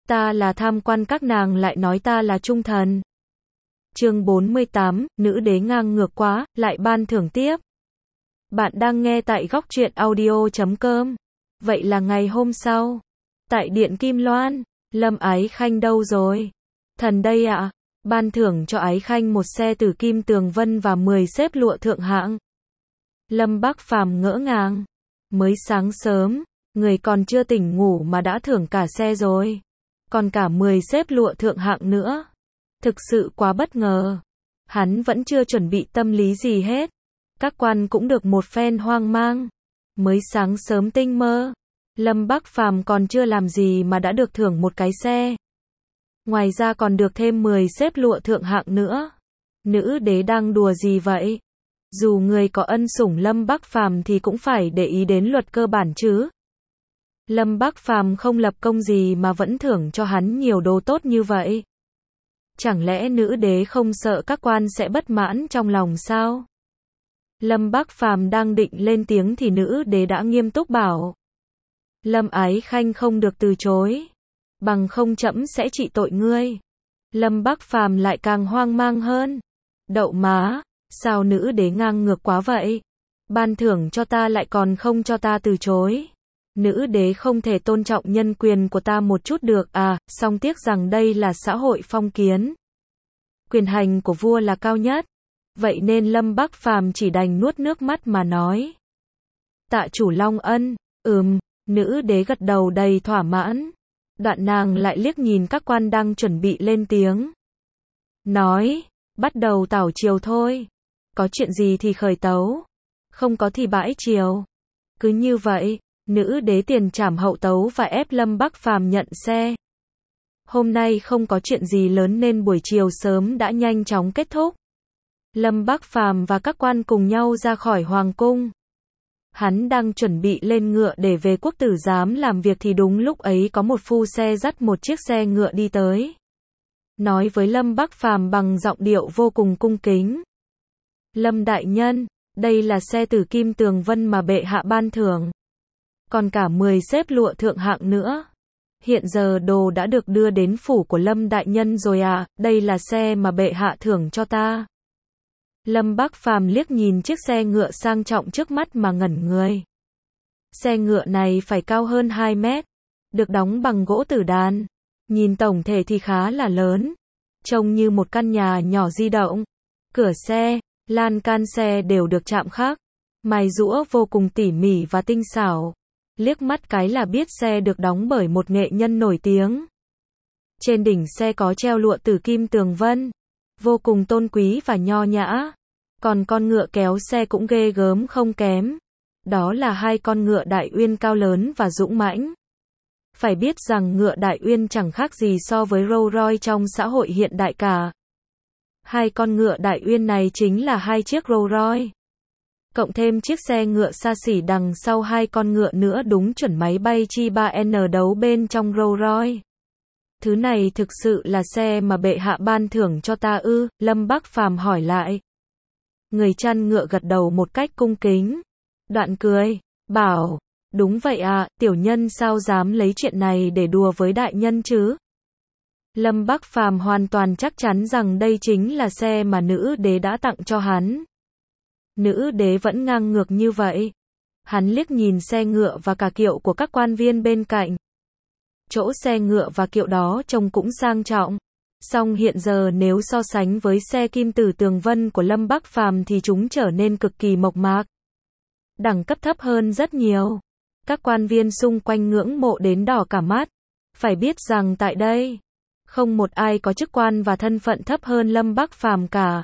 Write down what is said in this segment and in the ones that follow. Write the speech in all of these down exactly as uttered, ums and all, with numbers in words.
Ta là tham quan các nàng lại nói ta là trung thần. Chương bốn mươi tám, nữ đế ngang ngược quá, lại ban thưởng tiếp. Bạn đang nghe tại góc truyện audio chấm com. Vậy là ngày hôm sau, tại Điện Kim Loan, Lâm Ái Khanh đâu rồi? Thần đây ạ. À? Ban thưởng cho Ái Khanh một xe tử kim tường vân và mười xếp lụa thượng hạng. Lâm Bắc Phàm ngỡ ngàng. Mới sáng sớm, người còn chưa tỉnh ngủ mà đã thưởng cả xe rồi. Còn cả mười xếp lụa thượng hạng nữa. Thực sự quá bất ngờ. Hắn vẫn chưa chuẩn bị tâm lý gì hết. Các quan cũng được một phen hoang mang. Mới sáng sớm tinh mơ. Lâm Bắc Phàm còn chưa làm gì mà đã được thưởng một cái xe. Ngoài ra còn được thêm mười xếp lụa thượng hạng nữa. Nữ đế đang đùa gì vậy? Dù người có ân sủng Lâm Bắc Phàm thì cũng phải để ý đến luật cơ bản chứ. Lâm Bắc Phàm không lập công gì mà vẫn thưởng cho hắn nhiều đồ tốt như vậy. Chẳng lẽ nữ đế không sợ các quan sẽ bất mãn trong lòng sao? Lâm Bắc Phàm đang định lên tiếng thì nữ đế đã nghiêm túc bảo. Lâm Ái Khanh không được từ chối. Bằng không trẫm sẽ trị tội ngươi. Lâm Bắc Phàm lại càng hoang mang hơn. Đậu má, sao nữ đế ngang ngược quá vậy? Ban thưởng cho ta lại còn không cho ta từ chối. Nữ đế không thể tôn trọng nhân quyền của ta một chút được à, song tiếc rằng đây là xã hội phong kiến. Quyền hành của vua là cao nhất. Vậy nên Lâm Bắc Phàm chỉ đành nuốt nước mắt mà nói. Tạ chủ Long ân, ừm, nữ đế gật đầu đầy thỏa mãn. Đoạn nàng lại liếc nhìn các quan đang chuẩn bị lên tiếng. Nói, bắt đầu tảo triều thôi. Có chuyện gì thì khởi tấu. Không có thì bãi triều. Cứ như vậy, nữ đế tiền trảm hậu tấu và ép Lâm Bắc Phàm nhận xe. Hôm nay không có chuyện gì lớn nên buổi chiều sớm đã nhanh chóng kết thúc. Lâm Bắc Phàm và các quan cùng nhau ra khỏi hoàng cung. Hắn đang chuẩn bị lên ngựa để về quốc tử giám làm việc thì đúng lúc ấy có một phu xe dắt một chiếc xe ngựa đi tới. Nói với Lâm Bắc Phàm bằng giọng điệu vô cùng cung kính. Lâm đại nhân, đây là xe tử kim tường vân mà bệ hạ ban thưởng. Còn cả mười xếp lụa thượng hạng nữa. Hiện giờ đồ đã được đưa đến phủ của Lâm đại nhân rồi à, đây là xe mà bệ hạ thưởng cho ta. Lâm Bắc Phàm liếc nhìn chiếc xe ngựa sang trọng trước mắt mà ngẩn người. Xe ngựa này phải cao hơn hai mét, được đóng bằng gỗ tử đàn. Nhìn tổng thể thì khá là lớn, trông như một căn nhà nhỏ di động. Cửa xe, lan can xe đều được chạm khắc, mài giũa vô cùng tỉ mỉ và tinh xảo. Liếc mắt cái là biết xe được đóng bởi một nghệ nhân nổi tiếng. Trên đỉnh xe có treo lụa tử kim tường vân, vô cùng tôn quý và nho nhã. Còn con ngựa kéo xe cũng ghê gớm không kém. Đó là hai con ngựa Đại Uyên cao lớn và dũng mãnh. Phải biết rằng ngựa Đại Uyên chẳng khác gì so với Rolls Royce trong xã hội hiện đại cả. Hai con ngựa Đại Uyên này chính là hai chiếc Rolls Royce. Cộng thêm chiếc xe ngựa xa xỉ đằng sau hai con ngựa nữa đúng chuẩn máy bay chi ba N đấu bên trong Rolls Royce. Thứ này thực sự là xe mà bệ hạ ban thưởng cho ta ư? Lâm Bắc Phàm hỏi lại. Người chăn ngựa gật đầu một cách cung kính. Đoạn cười, bảo, đúng vậy à, tiểu nhân sao dám lấy chuyện này để đùa với đại nhân chứ? Lâm Bắc Phàm hoàn toàn chắc chắn rằng đây chính là xe mà nữ đế đã tặng cho hắn. Nữ đế vẫn ngang ngược như vậy. Hắn liếc nhìn xe ngựa và cả kiệu của các quan viên bên cạnh. Chỗ xe ngựa và kiệu đó trông cũng sang trọng. Song hiện giờ nếu so sánh với xe kim tử tường vân của Lâm Bắc Phàm thì chúng trở nên cực kỳ mộc mạc. Đẳng cấp thấp hơn rất nhiều. Các quan viên xung quanh ngưỡng mộ đến đỏ cả mắt. Phải biết rằng tại đây, không một ai có chức quan và thân phận thấp hơn Lâm Bắc Phàm cả.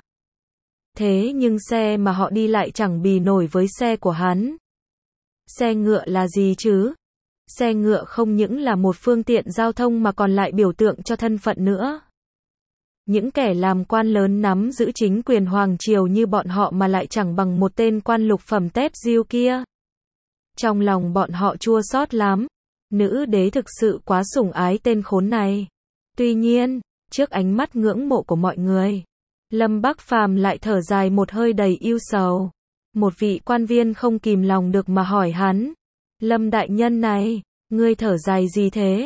Thế nhưng xe mà họ đi lại chẳng bì nổi với xe của hắn. Xe ngựa là gì chứ? Xe ngựa không những là một phương tiện giao thông mà còn lại biểu tượng cho thân phận nữa. Những kẻ làm quan lớn nắm giữ chính quyền hoàng triều như bọn họ mà lại chẳng bằng một tên quan lục phẩm tép diêu kia. Trong lòng bọn họ chua xót lắm. Nữ đế thực sự quá sủng ái tên khốn này. Tuy nhiên, trước ánh mắt ngưỡng mộ của mọi người, Lâm Bắc Phàm lại thở dài một hơi đầy ưu sầu. Một vị quan viên không kìm lòng được mà hỏi hắn. Lâm đại nhân này, ngươi thở dài gì thế?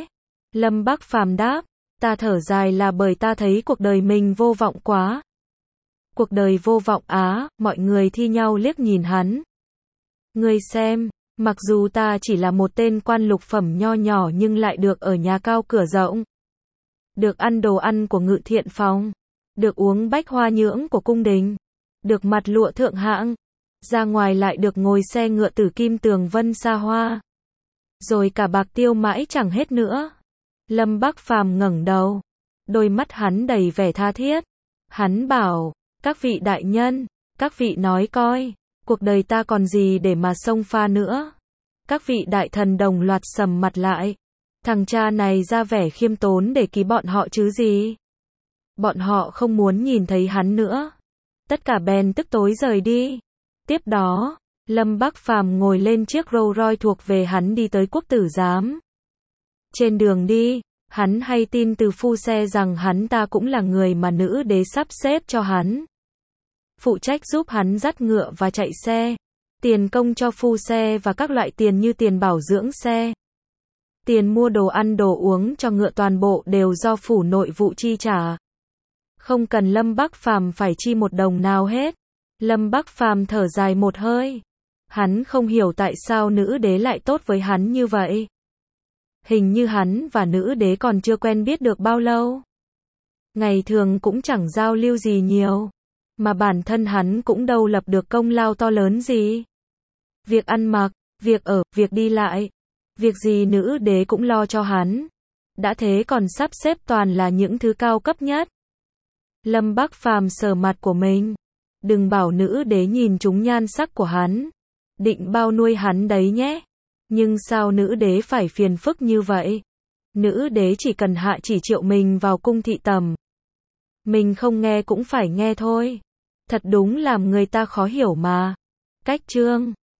Lâm Bắc Phàm đáp, ta thở dài là bởi ta thấy cuộc đời mình vô vọng quá. Cuộc đời vô vọng á, mọi người thi nhau liếc nhìn hắn. Ngươi xem, mặc dù ta chỉ là một tên quan lục phẩm nho nhỏ nhưng lại được ở nhà cao cửa rộng. Được ăn đồ ăn của Ngự Thiện Phòng. Được uống bách hoa nhưỡng của cung đình. Được mặt lụa thượng hạng. Ra ngoài lại được ngồi xe ngựa tử kim tường vân xa hoa. Rồi cả bạc tiêu mãi chẳng hết nữa. Lâm Bắc Phàm ngẩng đầu. Đôi mắt hắn đầy vẻ tha thiết. Hắn bảo, các vị đại nhân, các vị nói coi, cuộc đời ta còn gì để mà xông pha nữa. Các vị đại thần đồng loạt sầm mặt lại. Thằng cha này ra vẻ khiêm tốn để ký bọn họ chứ gì. Bọn họ không muốn nhìn thấy hắn nữa. Tất cả bèn tức tối rời đi. Tiếp đó, Lâm Bắc Phàm ngồi lên chiếc Rolls Royce thuộc về hắn đi tới quốc tử giám. Trên đường đi, hắn hay tin từ phu xe rằng hắn ta cũng là người mà nữ đế sắp xếp cho hắn. Phụ trách giúp hắn dắt ngựa và chạy xe. Tiền công cho phu xe và các loại tiền như tiền bảo dưỡng xe. Tiền mua đồ ăn đồ uống cho ngựa toàn bộ đều do phủ nội vụ chi trả. Không cần Lâm Bắc Phàm phải chi một đồng nào hết. Lâm Bắc Phàm thở dài một hơi. Hắn không hiểu tại sao nữ đế lại tốt với hắn như vậy. Hình như hắn và nữ đế còn chưa quen biết được bao lâu. Ngày thường cũng chẳng giao lưu gì nhiều. Mà bản thân hắn cũng đâu lập được công lao to lớn gì. Việc ăn mặc, việc ở, việc đi lại. Việc gì nữ đế cũng lo cho hắn. Đã thế còn sắp xếp toàn là những thứ cao cấp nhất. Lâm Bắc Phàm sờ mặt của mình. Đừng bảo nữ đế nhìn trúng nhan sắc của hắn. Định bao nuôi hắn đấy nhé. Nhưng sao nữ đế phải phiền phức như vậy? Nữ đế chỉ cần hạ chỉ triệu mình vào cung thị tầm. Mình không nghe cũng phải nghe thôi. Thật đúng làm người ta khó hiểu mà. Cách chương